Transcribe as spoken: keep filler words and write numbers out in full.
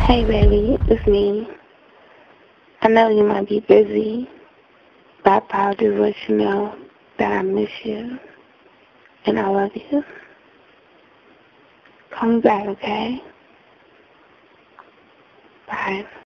Hey baby, it's me. I know you might be busy, but I thought I'd just let you know that I miss you and I love you. Call me back, okay? Bye.